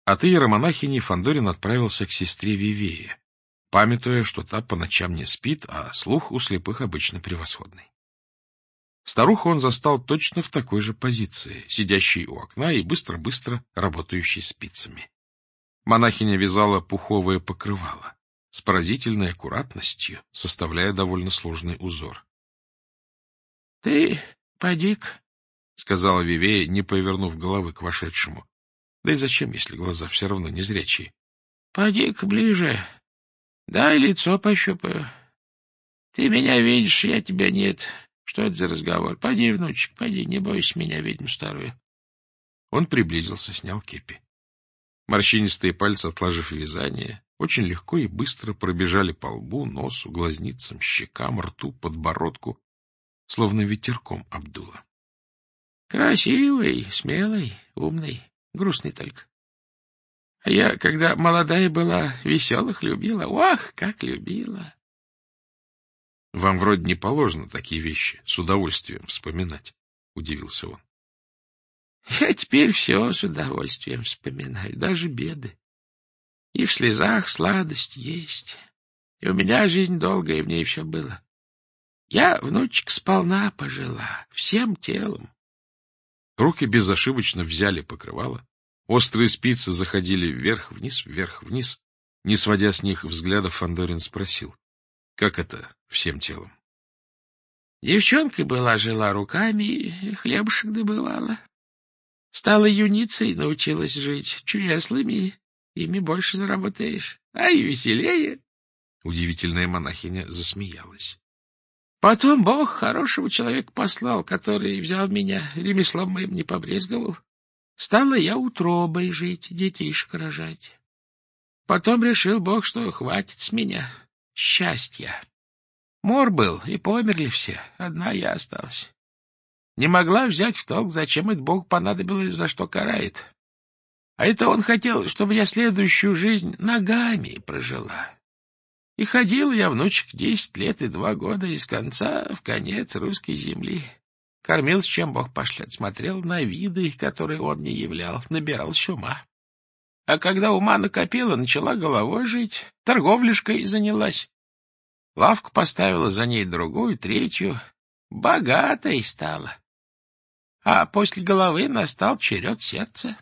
От иеромонахини Фандорин отправился к сестре Вивее, памятуя, что та по ночам не спит, а слух у слепых обычно превосходный. Старуху он застал точно в такой же позиции, сидящей у окна и быстро-быстро работающей спицами. Монахиня вязала пуховое покрывало, с поразительной аккуратностью, составляя довольно сложный узор. — Ты поди-ка, — сказала Вивея, не повернув головы к вошедшему. Да и зачем, если глаза все равно незрячие? — Поди-ка ближе, дай лицо пощупаю. Ты меня видишь, я тебя нет. Что это за разговор? Поди, внучек, поди, не бойся меня, ведьму старую. Он приблизился, снял кепи. Морщинистые пальцы, отложив вязание, очень легко и быстро пробежали по лбу, носу, глазницам, щекам, рту, подбородку, словно ветерком обдуло. Красивый, смелый, умный, грустный только. А я, когда молодая была, веселых любила. Ох, как любила! — Вам вроде не положено такие вещи с удовольствием вспоминать, — удивился он. — Я теперь все с удовольствием вспоминаю, даже беды. И в слезах сладость есть. И у меня жизнь долгая, и в ней все было. Я, внучек, сполна пожила, всем телом. Руки безошибочно взяли покрывало. Острые спицы заходили вверх-вниз, вверх-вниз. Не сводя с них взгляда, Фандорин спросил: — Как это всем телом? Девчонкой была, жила руками, хлебушек добывала. Стала юницей, научилась жить чуяслыми, ими больше заработаешь. А и веселее. Удивительная монахиня засмеялась. Потом Бог хорошего человека послал, который взял меня, ремеслом моим не побрезговал. Стала я утробой жить, детишек рожать. Потом решил Бог, что хватит с меня счастья. Мор был, и померли все, одна я осталась. Не могла взять в толк, зачем это Бог понадобилось, за что карает. А это он хотел, чтобы я следующую жизнь ногами прожила. И ходил я, внучек, 10 лет и 2 года из конца в конец русской земли. Кормился, чем Бог пошлет, смотрел на виды, которые он мне являл, набирался ума. А когда ума накопила, начала головой жить, торговляшкой занялась. Лавку поставила, за ней другую, третью. Богатой стала. А после головы настал черед сердца.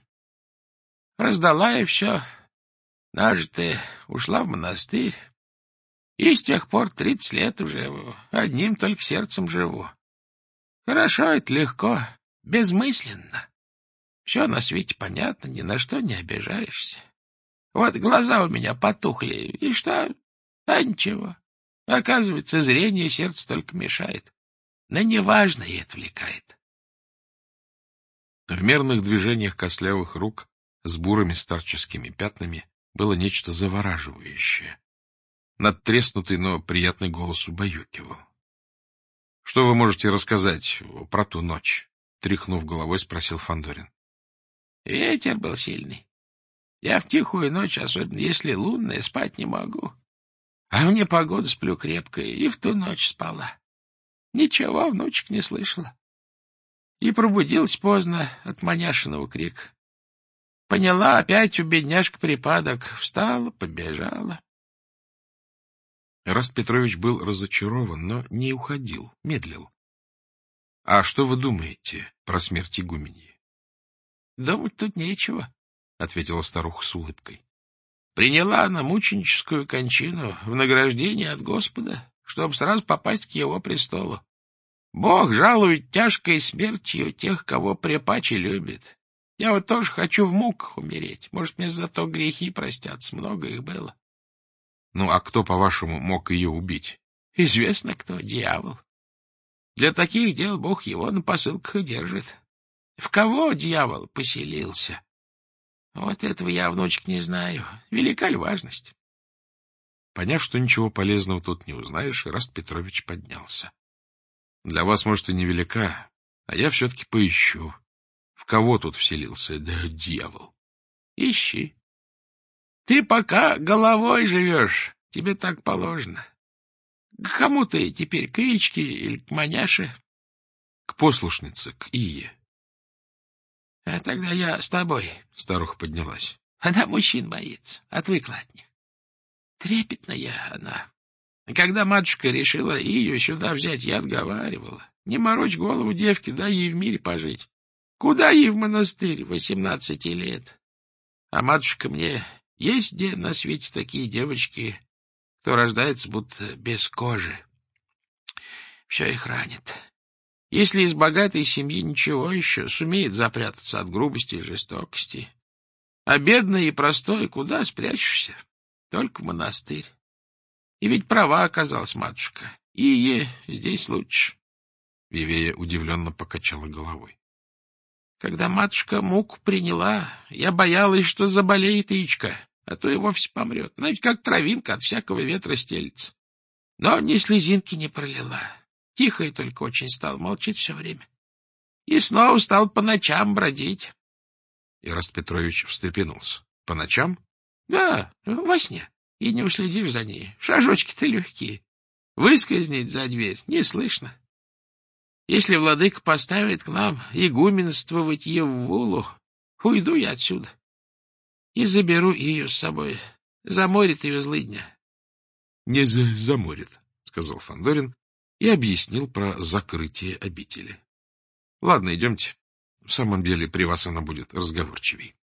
Раздала я все нажитое, ушла в монастырь. И с тех пор 30 лет уже одним только сердцем живу. Хорошо это, легко, безмысленно. Все на свете понятно, ни на что не обижаешься. Вот глаза у меня потухли, и что? А ничего. Оказывается, зрение сердца только мешает. На неважное отвлекает. В мерных движениях костлявых рук с бурыми старческими пятнами было нечто завораживающее. Надтреснутый, но приятный голос убаюкивал. — Что вы можете рассказать про ту ночь? — тряхнув головой, спросил Фандорин. — Ветер был сильный. Я в тихую ночь, особенно если лунная, спать не могу. А в непогоду сплю крепко, и в ту ночь спала. Ничего, внучек, не слышала. И пробудилась поздно от маняшиного крика. Поняла, опять у бедняжки припадок. Встала, побежала. Эраст Петрович был разочарован, но не уходил, медлил. — А что вы думаете про смерть игуменьи? — Думать тут нечего, — ответила старуха с улыбкой. Приняла она мученическую кончину в награждение от Господа, чтобы сразу попасть к его престолу. Бог жалует тяжкой смертью тех, кого препаче любит. Я вот тоже хочу в муках умереть. Может, мне зато грехи простятся, много их было. Ну, а кто, по-вашему, мог ее убить? Известно кто, дьявол. Для таких дел Бог его на посылках и держит. В кого дьявол поселился? Вот этого я, внучек, не знаю. Велика ли важность? Поняв, что ничего полезного тут не узнаешь, Эраст Петрович поднялся. Для вас, может, и невелика, а я все-таки поищу. В кого тут вселился, да дьявол? Ищи. Ты пока головой живешь, тебе так положено. К кому ты теперь, к Ичке или к маняше? К послушнице, к Ие. — А тогда я с тобой, — старуха поднялась. Она мужчин боится, отвыкла от них. Трепетная она. И когда матушка решила ее сюда взять, я отговаривала. Не морочь голову девке, дай ей в мире пожить. Куда ей в монастырь 18 лет? А матушка мне: есть где на свете такие девочки, кто рождается будто без кожи. Все их ранит. Если из богатой семьи ничего еще, сумеет запрятаться от грубости и жестокости. А бедный и простой куда спрячешься? Только в монастырь. И ведь права оказалась матушка. И здесь лучше. Вивея удивленно покачала головой. Когда матушка муку приняла, я боялась, что заболеет яичко, а то и вовсе помрет. Знаете, как травинка от всякого ветра стелется. Но ни слезинки не пролила. Тихо только очень стал, молчит все время. И снова стал по ночам бродить. Ираст Петрович встрепенулся. — По ночам? — Да, во сне. И не уследишь за ней. Шажочки-то легкие. Выскользнет за дверь, не слышно. Если владыка поставит к нам игуменствовать Еввулу, уйду я отсюда. И заберу ее с собой. Заморит ее злыдня. — Не заморит, — сказал Фандорин и объяснил про закрытие обители. — Ладно, идемте. В самом деле при вас она будет разговорчивей.